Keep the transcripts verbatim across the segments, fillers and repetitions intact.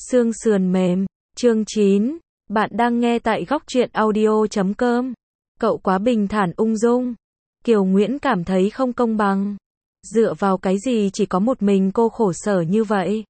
Xương sườn mềm, chương chín, bạn đang nghe tại góc truyện audio chấm com. Cậu quá bình thản ung dung. Kiều Nguyễn cảm thấy không công bằng. Dựa vào cái gì chỉ có một mình cô khổ sở như vậy?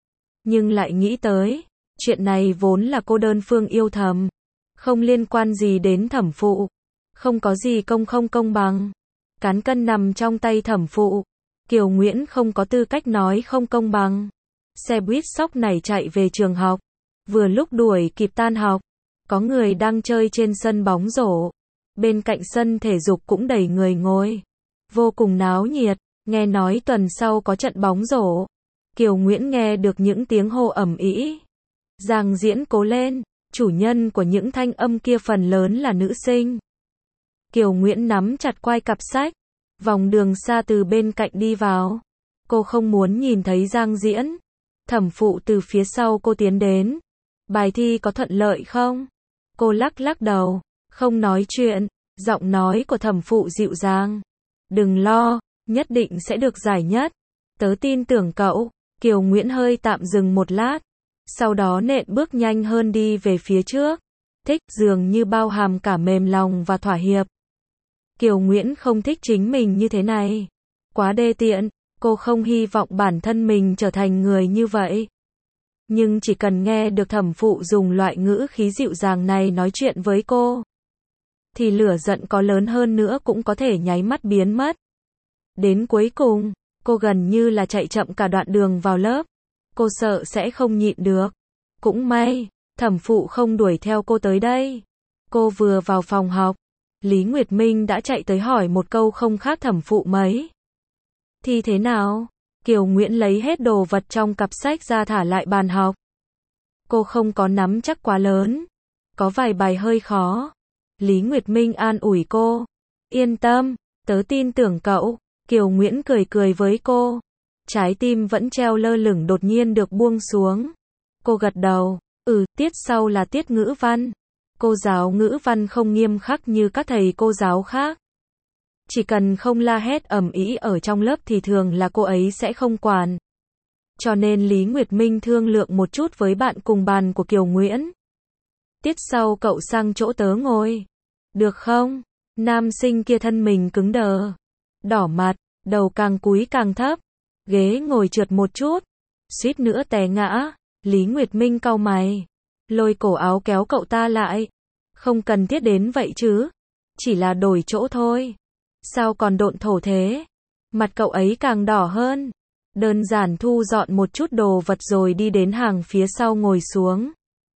Nhưng lại nghĩ tới, chuyện này vốn là cô đơn phương yêu thầm. Không liên quan gì đến thẩm phụ. Không có gì công không công bằng. Cán cân nằm trong tay thẩm phụ. Kiều Nguyễn không có tư cách nói không công bằng. Xe buýt sóc này chạy về trường học. Vừa lúc đuổi kịp tan học. Có người đang chơi trên sân bóng rổ. Bên cạnh sân thể dục cũng đầy người ngồi. Vô cùng náo nhiệt. Nghe nói tuần sau có trận bóng rổ. Kiều Nguyễn nghe được những tiếng hô ầm ĩ. Giang Diễn cố lên. Chủ nhân của những thanh âm kia phần lớn là nữ sinh. Kiều Nguyễn nắm chặt quai cặp sách. Vòng đường xa từ bên cạnh đi vào. Cô không muốn nhìn thấy Giang Diễn. Thẩm phụ từ phía sau cô tiến đến. Bài thi có thuận lợi không? Cô lắc lắc đầu. Không nói chuyện. Giọng nói của thẩm phụ dịu dàng. Đừng lo, nhất định sẽ được giải nhất. Tớ tin tưởng cậu. Kiều Nguyễn hơi tạm dừng một lát. Sau đó nện bước nhanh hơn đi về phía trước. Thích dường như bao hàm cả mềm lòng và thỏa hiệp. Kiều Nguyễn không thích chính mình như thế này. Quá đê tiện. Cô không hy vọng bản thân mình trở thành người như vậy. Nhưng chỉ cần nghe được thẩm phụ dùng loại ngữ khí dịu dàng này nói chuyện với cô, thì lửa giận có lớn hơn nữa cũng có thể nháy mắt biến mất. Đến cuối cùng, cô gần như là chạy chậm cả đoạn đường vào lớp. Cô sợ sẽ không nhịn được. Cũng may, thẩm phụ không đuổi theo cô tới đây. Cô vừa vào phòng học, Lý Nguyệt Minh đã chạy tới hỏi một câu không khác thẩm phụ mấy. Thì thế nào? Kiều Nguyễn lấy hết đồ vật trong cặp sách ra thả lại bàn học. Cô không có nắm chắc quá lớn. Có vài bài hơi khó. Lý Nguyệt Minh an ủi cô. Yên tâm, tớ tin tưởng cậu. Kiều Nguyễn cười cười với cô. Trái tim vẫn treo lơ lửng đột nhiên được buông xuống. Cô gật đầu. Ừ, tiết sau là tiết ngữ văn. Cô giáo ngữ văn không nghiêm khắc như các thầy cô giáo khác. Chỉ cần không la hét ầm ĩ ở trong lớp thì thường là cô ấy sẽ không quản. Cho nên Lý Nguyệt Minh thương lượng một chút với bạn cùng bàn của Kiều Nguyễn. Tiết sau cậu sang chỗ tớ ngồi. Được không? Nam sinh kia thân mình cứng đờ. Đỏ mặt, đầu càng cúi càng thấp. Ghế ngồi trượt một chút. Suýt nữa té ngã. Lý Nguyệt Minh cau mày. Lôi cổ áo kéo cậu ta lại. Không cần thiết đến vậy chứ. Chỉ là đổi chỗ thôi. Sao còn độn thổ thế? Mặt cậu ấy càng đỏ hơn. Đơn giản thu dọn một chút đồ vật rồi đi đến hàng phía sau ngồi xuống.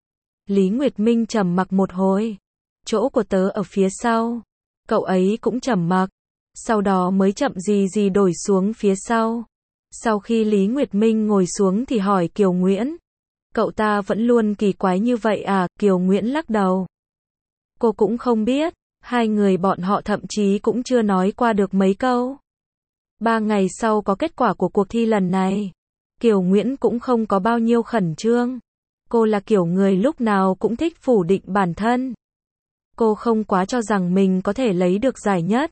Lý Nguyệt Minh trầm mặc một hồi. Chỗ của tớ ở phía sau. Cậu ấy cũng trầm mặc. Sau đó mới chậm gì gì đổi xuống phía sau. Sau khi Lý Nguyệt Minh ngồi xuống thì hỏi Kiều Nguyễn. Cậu ta vẫn luôn kỳ quái như vậy à? Kiều Nguyễn lắc đầu. Cô cũng không biết. Hai người bọn họ thậm chí cũng chưa nói qua được mấy câu. Ba ngày sau có kết quả của cuộc thi lần này. Kiều Nguyễn cũng không có bao nhiêu khẩn trương. Cô là kiểu người lúc nào cũng thích phủ định bản thân. Cô không quá cho rằng mình có thể lấy được giải nhất.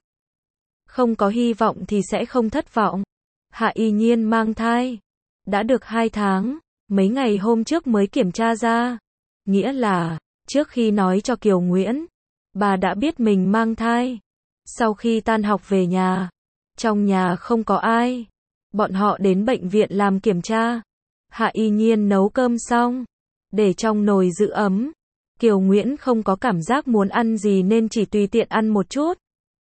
Không có hy vọng thì sẽ không thất vọng. Hạ Y Nhiên mang thai. Đã được hai tháng. Mấy ngày hôm trước mới kiểm tra ra. Nghĩa là, trước khi nói cho Kiều Nguyễn, bà đã biết mình mang thai. Sau khi tan học về nhà, trong nhà không có ai. Bọn họ đến bệnh viện làm kiểm tra. Hạ Y Nhiên nấu cơm xong, để trong nồi giữ ấm. Kiều Nguyễn không có cảm giác muốn ăn gì nên chỉ tùy tiện ăn một chút.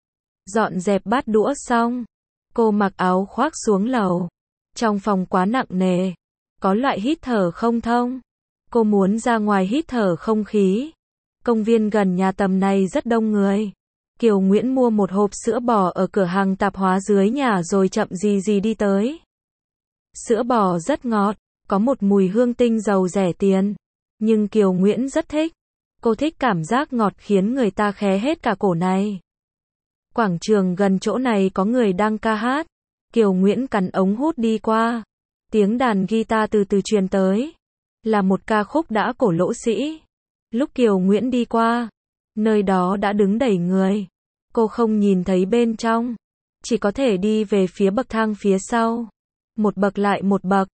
Dọn dẹp bát đũa xong, cô mặc áo khoác xuống lầu. Trong phòng quá nặng nề, có loại hít thở không thông. Cô muốn ra ngoài hít thở không khí. Công viên gần nhà tầm này rất đông người. Kiều Nguyễn mua một hộp sữa bò ở cửa hàng tạp hóa dưới nhà rồi chậm gì gì đi tới. Sữa bò rất ngọt, có một mùi hương tinh dầu rẻ tiền. Nhưng Kiều Nguyễn rất thích. Cô thích cảm giác ngọt khiến người ta khé hết cả cổ này. Quảng trường gần chỗ này có người đang ca hát. Kiều Nguyễn cắn ống hút đi qua. Tiếng đàn guitar từ từ truyền tới. Là một ca khúc đã cổ lỗ sĩ. Lúc Kiều Nguyễn đi qua, nơi đó đã đứng đầy người. Cô không nhìn thấy bên trong. Chỉ có thể đi về phía bậc thang phía sau. Một bậc lại một bậc.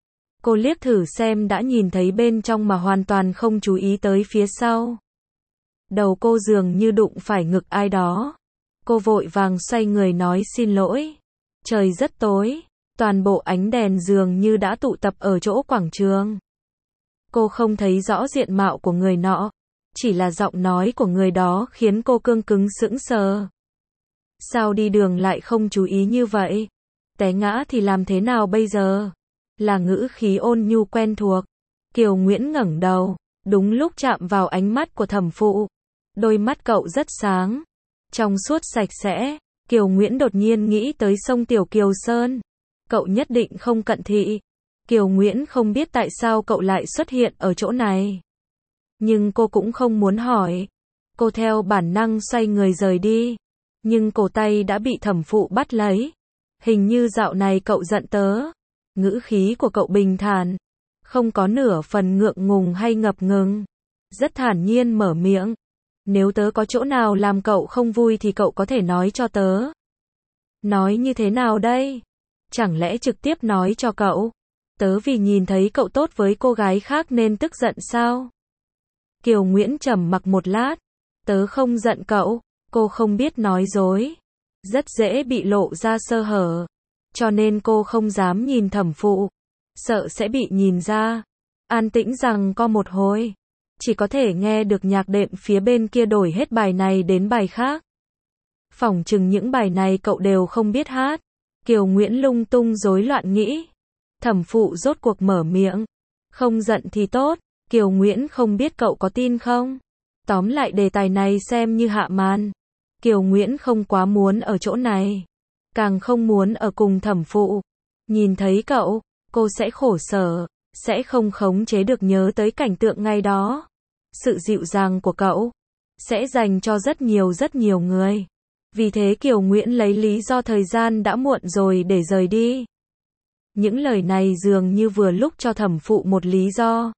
Cô liếc thử xem đã nhìn thấy bên trong mà hoàn toàn không chú ý tới phía sau. Đầu cô dường như đụng phải ngực ai đó. Cô vội vàng xoay người nói xin lỗi. Trời rất tối, toàn bộ ánh đèn dường như đã tụ tập ở chỗ quảng trường. Cô không thấy rõ diện mạo của người nọ, chỉ là giọng nói của người đó khiến cô cương cứng sững sờ. Sao đi đường lại không chú ý như vậy? Té ngã thì làm thế nào bây giờ? Là ngữ khí ôn nhu quen thuộc. Kiều Nguyễn ngẩng đầu, đúng lúc chạm vào ánh mắt của thẩm phụ. Đôi mắt cậu rất sáng, trong suốt sạch sẽ. Kiều Nguyễn đột nhiên nghĩ tới sông Tiểu Kiều Sơn. Cậu nhất định không cận thị. Kiều Nguyễn không biết tại sao cậu lại xuất hiện ở chỗ này. Nhưng cô cũng không muốn hỏi. Cô theo bản năng xoay người rời đi. Nhưng cổ tay đã bị thẩm phụ bắt lấy. Hình như dạo này cậu giận tớ. Ngữ khí của cậu bình thản, không có nửa phần ngượng ngùng hay ngập ngừng. Rất thản nhiên mở miệng. Nếu tớ có chỗ nào làm cậu không vui thì cậu có thể nói cho tớ. Nói như thế nào đây? Chẳng lẽ trực tiếp nói cho cậu? Tớ vì nhìn thấy cậu tốt với cô gái khác nên tức giận sao? Kiều Nguyễn trầm mặc một lát. Tớ không giận cậu. Cô không biết nói dối. Rất dễ bị lộ ra sơ hở. Cho nên cô không dám nhìn thẩm phụ. Sợ sẽ bị nhìn ra. An tĩnh rằng co một hồi. Chỉ có thể nghe được nhạc đệm phía bên kia đổi hết bài này đến bài khác. Phỏng chừng những bài này cậu đều không biết hát. Kiều Nguyễn lung tung rối loạn nghĩ. Thẩm phụ rốt cuộc mở miệng. Không giận thì tốt. Kiều Nguyễn không biết cậu có tin không? Tóm lại đề tài này xem như hạ màn. Kiều Nguyễn không quá muốn ở chỗ này. Càng không muốn ở cùng thẩm phụ. Nhìn thấy cậu, cô sẽ khổ sở, sẽ không khống chế được nhớ tới cảnh tượng ngày đó. Sự dịu dàng của cậu sẽ dành cho rất nhiều rất nhiều người. Vì thế Kiều Nguyễn lấy lý do thời gian đã muộn rồi để rời đi. Những lời này dường như vừa lúc cho thẩm phụ một lý do.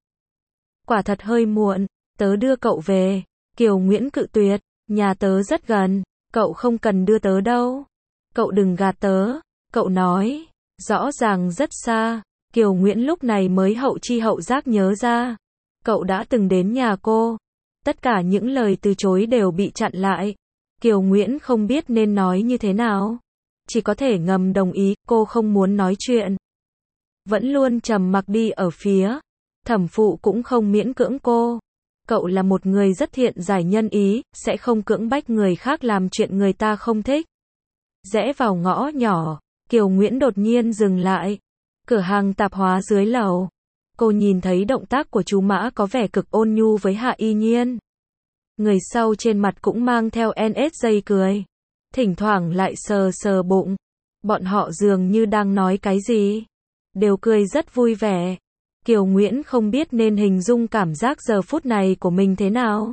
Quả thật hơi muộn, tớ đưa cậu về. Kiều Nguyễn cự tuyệt, nhà tớ rất gần, cậu không cần đưa tớ đâu. Cậu đừng gạt tớ, cậu nói, rõ ràng rất xa. Kiều Nguyễn lúc này mới hậu chi hậu giác nhớ ra. Cậu đã từng đến nhà cô. Tất cả những lời từ chối đều bị chặn lại. Kiều Nguyễn không biết nên nói như thế nào. Chỉ có thể ngầm đồng ý, cô không muốn nói chuyện. Vẫn luôn trầm mặc đi ở phía. Thẩm phụ cũng không miễn cưỡng cô. Cậu là một người rất thiện giải nhân ý, sẽ không cưỡng bách người khác làm chuyện người ta không thích. Rẽ vào ngõ nhỏ, Kiều Nguyễn đột nhiên dừng lại. Cửa hàng tạp hóa dưới lầu. Cô nhìn thấy động tác của chú Mã có vẻ cực ôn nhu với Hạ Y Nhiên. Người sau trên mặt cũng mang theo en ét dây cười. Thỉnh thoảng lại sờ sờ bụng. Bọn họ dường như đang nói cái gì. Đều cười rất vui vẻ. Kiều Nguyễn không biết nên hình dung cảm giác giờ phút này của mình thế nào.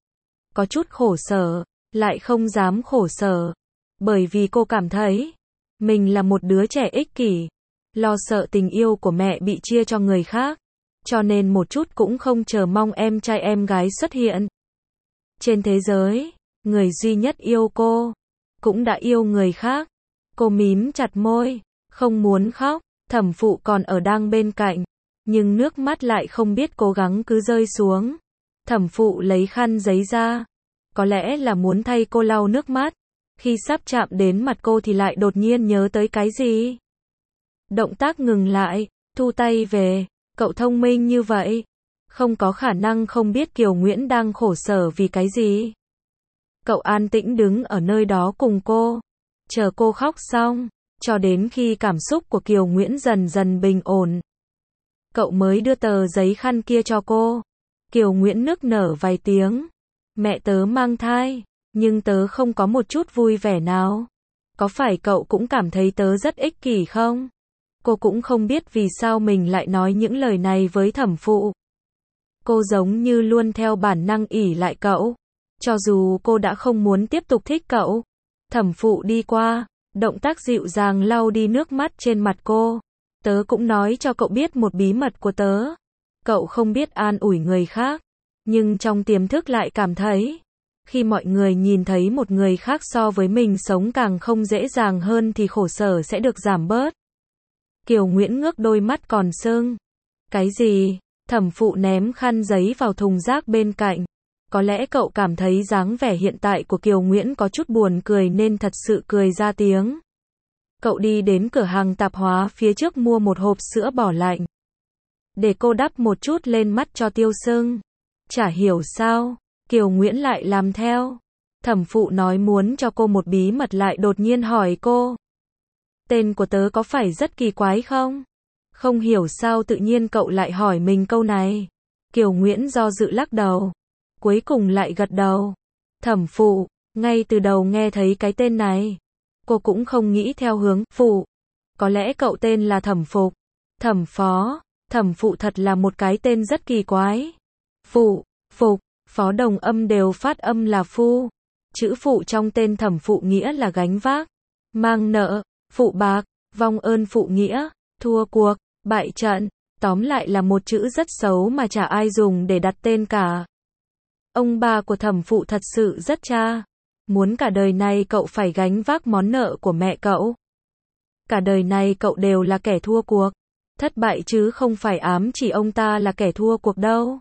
Có chút khổ sở, lại không dám khổ sở. Bởi vì cô cảm thấy, mình là một đứa trẻ ích kỷ. Lo sợ tình yêu của mẹ bị chia cho người khác. Cho nên một chút cũng không chờ mong em trai em gái xuất hiện. Trên thế giới, người duy nhất yêu cô, cũng đã yêu người khác. Cô mím chặt môi, không muốn khóc. Thẩm phụ còn ở đang bên cạnh. Nhưng nước mắt lại không biết cố gắng cứ rơi xuống. Thẩm phụ lấy khăn giấy ra. Có lẽ là muốn thay cô lau nước mắt. Khi sắp chạm đến mặt cô thì lại đột nhiên nhớ tới cái gì. Động tác ngừng lại, thu tay về. Cậu thông minh như vậy. Không có khả năng không biết Kiều Nguyễn đang khổ sở vì cái gì. Cậu an tĩnh đứng ở nơi đó cùng cô. Chờ cô khóc xong. Cho đến khi cảm xúc của Kiều Nguyễn dần dần bình ổn. Cậu mới đưa tờ giấy khăn kia cho cô. Kiều Nguyễn nức nở vài tiếng. Mẹ tớ mang thai, nhưng tớ không có một chút vui vẻ nào. Có phải cậu cũng cảm thấy tớ rất ích kỷ không? Cô cũng không biết vì sao mình lại nói những lời này với thẩm phụ. Cô giống như luôn theo bản năng ỷ lại cậu. Cho dù cô đã không muốn tiếp tục thích cậu. Thẩm phụ đi qua, động tác dịu dàng lau đi nước mắt trên mặt cô. Tớ cũng nói cho cậu biết một bí mật của tớ. Cậu không biết an ủi người khác. Nhưng trong tiềm thức lại cảm thấy. Khi mọi người nhìn thấy một người khác so với mình sống càng không dễ dàng hơn thì khổ sở sẽ được giảm bớt. Kiều Nguyễn ngước đôi mắt còn sưng. Cái gì? Thẩm phụ ném khăn giấy vào thùng rác bên cạnh. Có lẽ cậu cảm thấy dáng vẻ hiện tại của Kiều Nguyễn có chút buồn cười nên thật sự cười ra tiếng. Cậu đi đến cửa hàng tạp hóa phía trước mua một hộp sữa bò lạnh. Để cô đắp một chút lên mắt cho tiêu sưng. Chả hiểu sao, Kiều Nguyễn lại làm theo. Thẩm phụ nói muốn cho cô một bí mật lại đột nhiên hỏi cô. Tên của tớ có phải rất kỳ quái không? Không hiểu sao tự nhiên cậu lại hỏi mình câu này. Kiều Nguyễn do dự lắc đầu. Cuối cùng lại gật đầu. Thẩm phụ, ngay từ đầu nghe thấy cái tên này. Cô cũng không nghĩ theo hướng phụ. Có lẽ cậu tên là Thẩm Phục. Thẩm phó. Thẩm phụ thật là một cái tên rất kỳ quái. Phụ, phục, phó đồng âm đều phát âm là phu. Chữ phụ trong tên thẩm phụ nghĩa là gánh vác, mang nợ, phụ bạc, vong ơn phụ nghĩa, thua cuộc, bại trận. Tóm lại là một chữ rất xấu mà chả ai dùng để đặt tên cả. Ông bà của thẩm phụ thật sự rất cha. Muốn cả đời này cậu phải gánh vác món nợ của mẹ cậu. Cả đời này cậu đều là kẻ thua cuộc. Thất bại chứ không phải ám chỉ ông ta là kẻ thua cuộc đâu.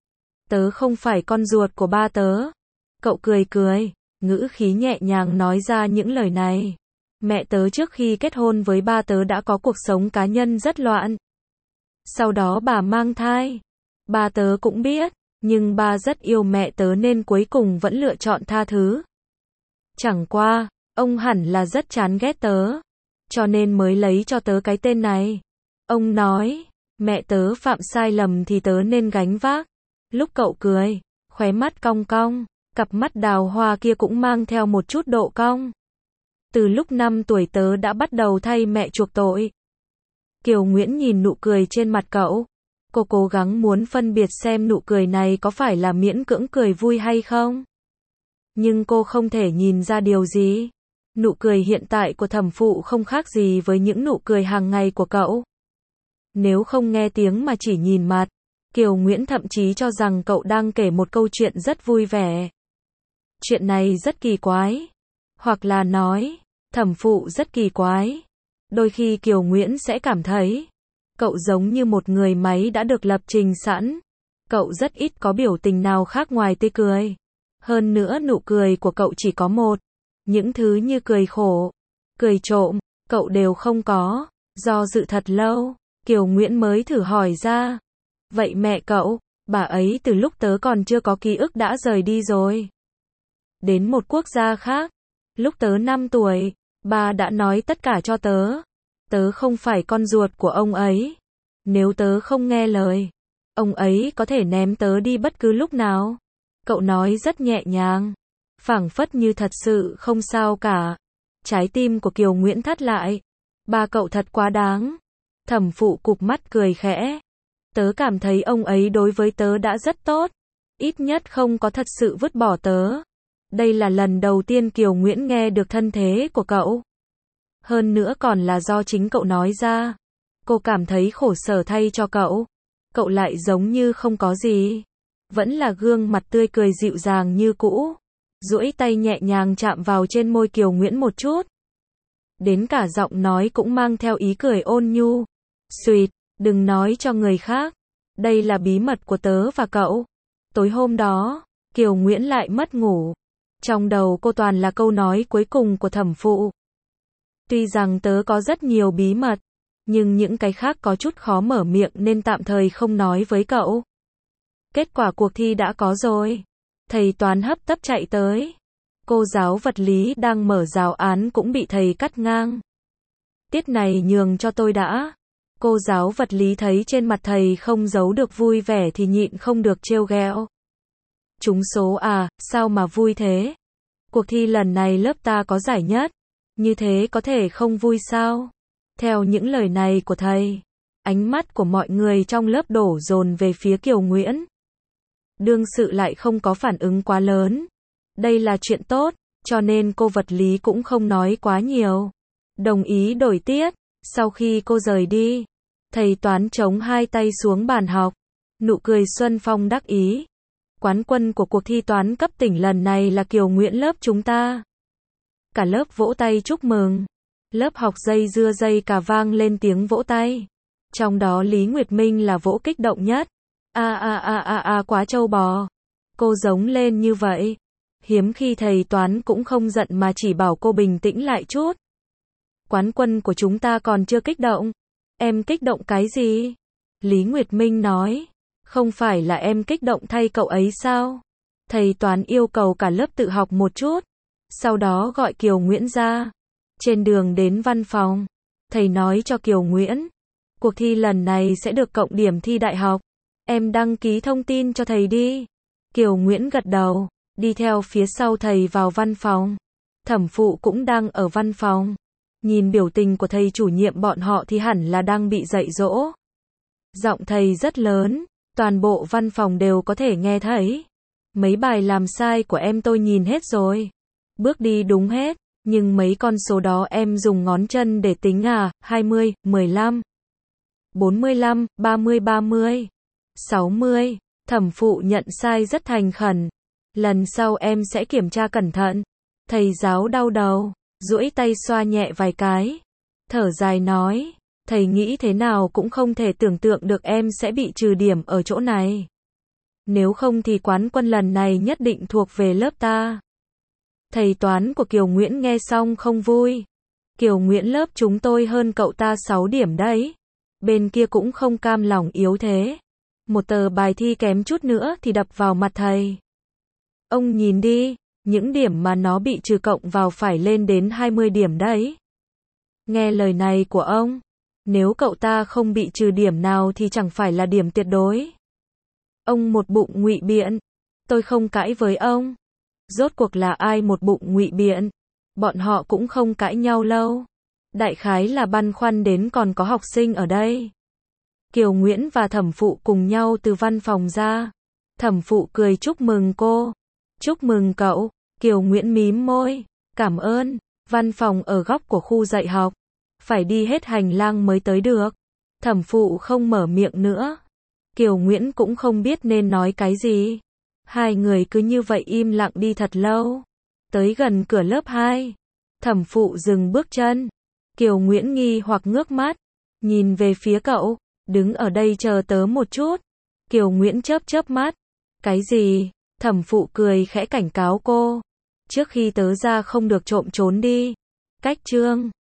Tớ không phải con ruột của ba tớ. Cậu cười cười, ngữ khí nhẹ nhàng nói ra những lời này. Mẹ tớ trước khi kết hôn với ba tớ đã có cuộc sống cá nhân rất loạn. Sau đó bà mang thai. Ba tớ cũng biết, nhưng ba rất yêu mẹ tớ nên cuối cùng vẫn lựa chọn tha thứ. Chẳng qua, ông hẳn là rất chán ghét tớ, cho nên mới lấy cho tớ cái tên này. Ông nói, mẹ tớ phạm sai lầm thì tớ nên gánh vác. Lúc cậu cười, khóe mắt cong cong, cặp mắt đào hoa kia cũng mang theo một chút độ cong. Từ lúc năm tuổi tớ đã bắt đầu thay mẹ chuộc tội. Kiều Nguyễn nhìn nụ cười trên mặt cậu. Cô cố gắng muốn phân biệt xem nụ cười này có phải là miễn cưỡng cười vui hay không. Nhưng cô không thể nhìn ra điều gì. Nụ cười hiện tại của thẩm phụ không khác gì với những nụ cười hàng ngày của cậu. Nếu không nghe tiếng mà chỉ nhìn mặt, Kiều Nguyễn thậm chí cho rằng cậu đang kể một câu chuyện rất vui vẻ. Chuyện này rất kỳ quái. Hoặc là nói, thẩm phụ rất kỳ quái. Đôi khi Kiều Nguyễn sẽ cảm thấy, cậu giống như một người máy đã được lập trình sẵn. Cậu rất ít có biểu tình nào khác ngoài tươi cười. Hơn nữa nụ cười của cậu chỉ có một. Những thứ như cười khổ, cười trộm, cậu đều không có. Do dự thật lâu, Kiều Nguyễn mới thử hỏi ra. Vậy mẹ cậu, bà ấy từ lúc tớ còn chưa có ký ức đã rời đi rồi. Đến một quốc gia khác. Lúc tớ năm tuổi, bà đã nói tất cả cho tớ. Tớ không phải con ruột của ông ấy. Nếu tớ không nghe lời, ông ấy có thể ném tớ đi bất cứ lúc nào. Cậu nói rất nhẹ nhàng, phảng phất như thật sự không sao cả. Trái tim của Kiều Nguyễn thắt lại. Ba cậu thật quá đáng. Thẩm phụ cụp mắt cười khẽ. Tớ cảm thấy ông ấy đối với tớ đã rất tốt. Ít nhất không có thật sự vứt bỏ tớ. Đây là lần đầu tiên Kiều Nguyễn nghe được thân thế của cậu. Hơn nữa còn là do chính cậu nói ra. Cô cảm thấy khổ sở thay cho cậu. Cậu lại giống như không có gì. Vẫn là gương mặt tươi cười dịu dàng như cũ. Duỗi tay nhẹ nhàng chạm vào trên môi Kiều Nguyễn một chút. Đến cả giọng nói cũng mang theo ý cười ôn nhu. Xuyệt, đừng nói cho người khác. Đây là bí mật của tớ và cậu. Tối hôm đó, Kiều Nguyễn lại mất ngủ. Trong đầu cô toàn là câu nói cuối cùng của thẩm phụ. Tuy rằng tớ có rất nhiều bí mật, nhưng những cái khác có chút khó mở miệng nên tạm thời không nói với cậu. Kết quả cuộc thi đã có rồi. Thầy toán hấp tấp chạy tới. Cô giáo vật lý đang mở giáo án cũng bị thầy cắt ngang. Tiết này nhường cho tôi đã. Cô giáo vật lý thấy trên mặt thầy không giấu được vui vẻ thì nhịn không được trêu ghẹo. Trúng số à, sao mà vui thế? Cuộc thi lần này lớp ta có giải nhất. Như thế có thể không vui sao? Theo những lời này của thầy, ánh mắt của mọi người trong lớp đổ dồn về phía Kiều Nguyễn. Đương sự lại không có phản ứng quá lớn. Đây là chuyện tốt, cho nên cô vật lý cũng không nói quá nhiều. Đồng ý đổi tiết. Sau khi cô rời đi, thầy toán chống hai tay xuống bàn học. Nụ cười Xuân Phong đắc ý. Quán quân của cuộc thi toán cấp tỉnh lần này là Kiều Nguyễn lớp chúng ta. Cả lớp vỗ tay chúc mừng. Lớp học dây dưa dây cả vang lên tiếng vỗ tay. Trong đó Lý Nguyệt Minh là vỗ kích động nhất. A a a a a quá trâu bò. Cô giống lên như vậy. Hiếm khi thầy toán cũng không giận mà chỉ bảo cô bình tĩnh lại chút. Quán quân của chúng ta còn chưa kích động. Em kích động cái gì? Lý Nguyệt Minh nói. Không phải là em kích động thay cậu ấy sao? Thầy toán yêu cầu cả lớp tự học một chút. Sau đó gọi Kiều Nguyễn ra. Trên đường đến văn phòng, thầy nói cho Kiều Nguyễn. Cuộc thi lần này sẽ được cộng điểm thi đại học. Em đăng ký thông tin cho thầy đi. Kiều Nguyễn gật đầu, đi theo phía sau thầy vào văn phòng. Thẩm phụ cũng đang ở văn phòng. Nhìn biểu tình của thầy chủ nhiệm bọn họ thì hẳn là đang bị dạy dỗ. Giọng thầy rất lớn, toàn bộ văn phòng đều có thể nghe thấy. Mấy bài làm sai của em tôi nhìn hết rồi. Bước đi đúng hết, nhưng mấy con số đó em dùng ngón chân để tính à, hai mươi, mười lăm, bốn mươi lăm, ba mươi ba mươi, sáu mươi. Thẩm phụ nhận sai rất thành khẩn. Lần sau em sẽ kiểm tra cẩn thận. Thầy giáo đau đầu, duỗi tay xoa nhẹ vài cái. Thở dài nói, thầy nghĩ thế nào cũng không thể tưởng tượng được em sẽ bị trừ điểm ở chỗ này. Nếu không thì quán quân lần này nhất định thuộc về lớp ta. Thầy toán của Kiều Nguyễn nghe xong không vui. Kiều Nguyễn lớp chúng tôi hơn cậu ta sáu điểm đấy. Bên kia cũng không cam lòng yếu thế. Một tờ bài thi kém chút nữa thì đập vào mặt thầy. Ông nhìn đi, những điểm mà nó bị trừ cộng vào phải lên đến hai mươi điểm đấy. Nghe lời này của ông, nếu cậu ta không bị trừ điểm nào thì chẳng phải là điểm tuyệt đối. Ông một bụng ngụy biện. Tôi không cãi với ông. Rốt cuộc là ai một bụng ngụy biện? Bọn họ cũng không cãi nhau lâu. Đại khái là băn khoăn đến còn có học sinh ở đây. Kiều Nguyễn và thẩm phụ cùng nhau từ văn phòng ra. Thẩm phụ cười chúc mừng cô. Chúc mừng cậu. Kiều Nguyễn mím môi. Cảm ơn. Văn phòng ở góc của khu dạy học. Phải đi hết hành lang mới tới được. Thẩm phụ không mở miệng nữa. Kiều Nguyễn cũng không biết nên nói cái gì. Hai người cứ như vậy im lặng đi thật lâu. Tới gần cửa lớp hai. Thẩm phụ dừng bước chân. Kiều Nguyễn nghi hoặc ngước mắt. Nhìn về phía cậu. Đứng ở đây chờ tớ một chút. Kiều Nguyễn chớp chớp mắt. Cái gì? Thẩm phụ cười khẽ cảnh cáo cô. Trước khi tớ ra không được trộm trốn đi. Cách chương